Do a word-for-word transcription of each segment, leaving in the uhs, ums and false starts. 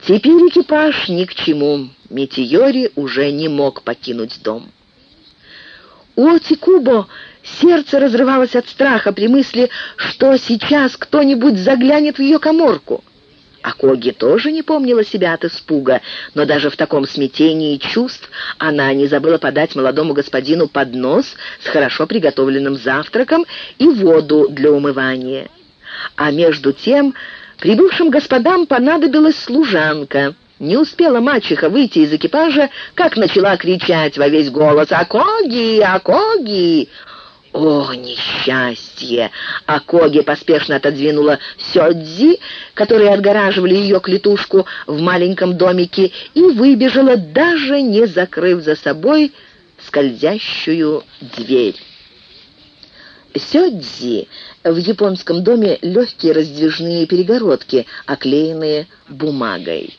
Теперь экипаж ни к чему. Митиори уже не мог покинуть дом. У Оцикубо сердце разрывалось от страха при мысли, что сейчас кто-нибудь заглянет в ее каморку. Акоги тоже не помнила себя от испуга, но даже в таком смятении чувств она не забыла подать молодому господину поднос с хорошо приготовленным завтраком и воду для умывания. А между тем прибывшим господам понадобилась служанка. Не успела мачеха выйти из экипажа, как начала кричать во весь голос: «Акоги! Акоги!» О, несчастье! Акоги поспешно отодвинула сёдзи, которые отгораживали ее клетушку в маленьком домике, и выбежала, даже не закрыв за собой скользящую дверь. Сёдзи в японском доме — легкие раздвижные перегородки, оклеенные бумагой.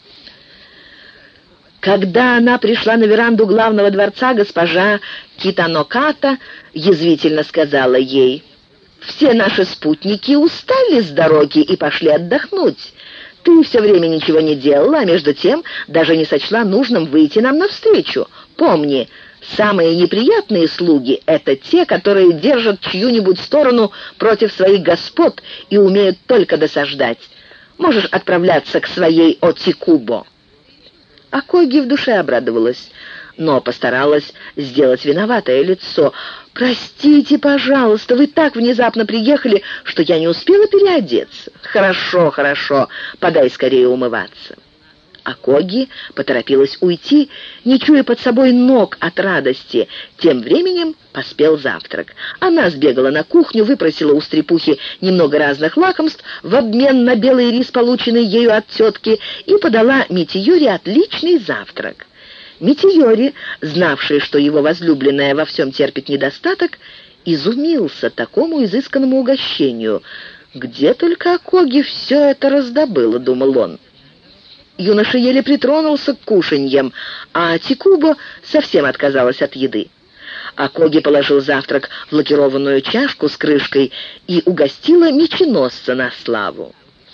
Когда она пришла на веранду главного дворца, госпожа Китаноката язвительно сказала ей: «Все наши спутники устали с дороги и пошли отдохнуть. Ты все время ничего не делала, а между тем даже не сочла нужным выйти нам навстречу. Помни, самые неприятные слуги — это те, которые держат чью-нибудь сторону против своих господ и умеют только досаждать. Можешь отправляться к своей Оцикубо». Акоги в душе обрадовалась, но постаралась сделать виноватое лицо. «Простите, пожалуйста, вы так внезапно приехали, что я не успела переодеться». «Хорошо, хорошо, подай скорее умываться». Акоги поторопилась уйти, не чуя под собой ног от радости. Тем временем поспел завтрак. Она сбегала на кухню, выпросила у стрепухи немного разных лакомств в обмен на белый рис, полученный ею от тетки, и подала Митиори отличный завтрак. Митиори, знавший, что его возлюбленная во всем терпит недостаток, изумился такому изысканному угощению. «Где только Акоги все это раздобыла», — думал он. Юноша еле притронулся к кушаньям, а Тикубо совсем отказалась от еды. Акоги положил завтрак в лакированную чашку с крышкой и угостила меченосца на славу.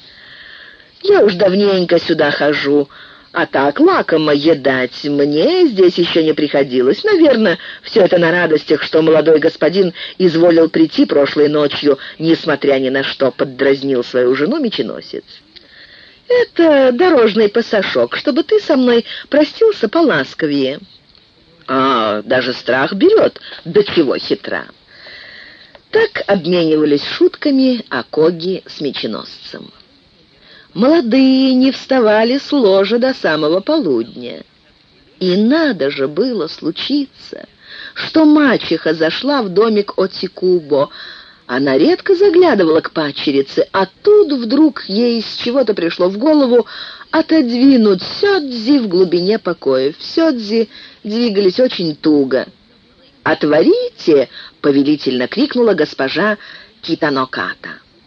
«Я уж давненько сюда хожу, а так лакомо едать мне здесь еще не приходилось. Наверное, все это на радостях, что молодой господин изволил прийти прошлой ночью, несмотря ни на что», — поддразнил свою жену меченосец. «Это дорожный пасашок, чтобы ты со мной простился поласковее». «А, даже страх берет, до чего хитра». Так обменивались шутками Акоги с меченосцем. Молодые не вставали с ложа до самого полудня. И надо же было случиться, что мачеха зашла в домик Оцикубо. Она редко заглядывала к падчерице, а тут вдруг ей с чего-то пришло в голову отодвинуть сёдзи в глубине покоев. Сёдзи двигались очень туго. «Отворите!» — повелительно крикнула госпожа Китаноката.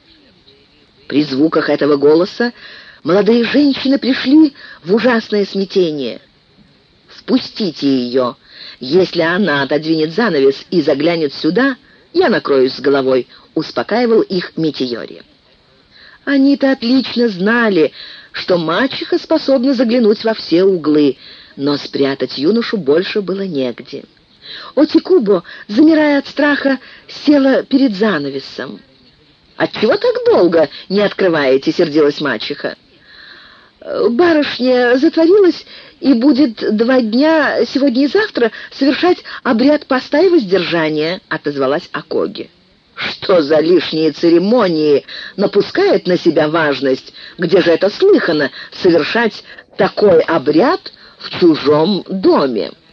При звуках этого голоса молодые женщины пришли в ужасное смятение. «Впустите ее! Если она отодвинет занавес и заглянет сюда, я накроюсь с головой», — успокаивал их Митиори. Они-то отлично знали, что мачеха способна заглянуть во все углы, но спрятать юношу больше было негде. Оцикубо, замирая от страха, села перед занавесом. «Отчего так долго не открываете?» — сердилась мачеха. «Барышня затворилась и будет два дня, сегодня и завтра, совершать обряд поста и воздержания», — отозвалась Акоги. «Что за лишние церемонии? Напускает на себя важность. Где же это слыхано, совершать такой обряд в чужом доме?»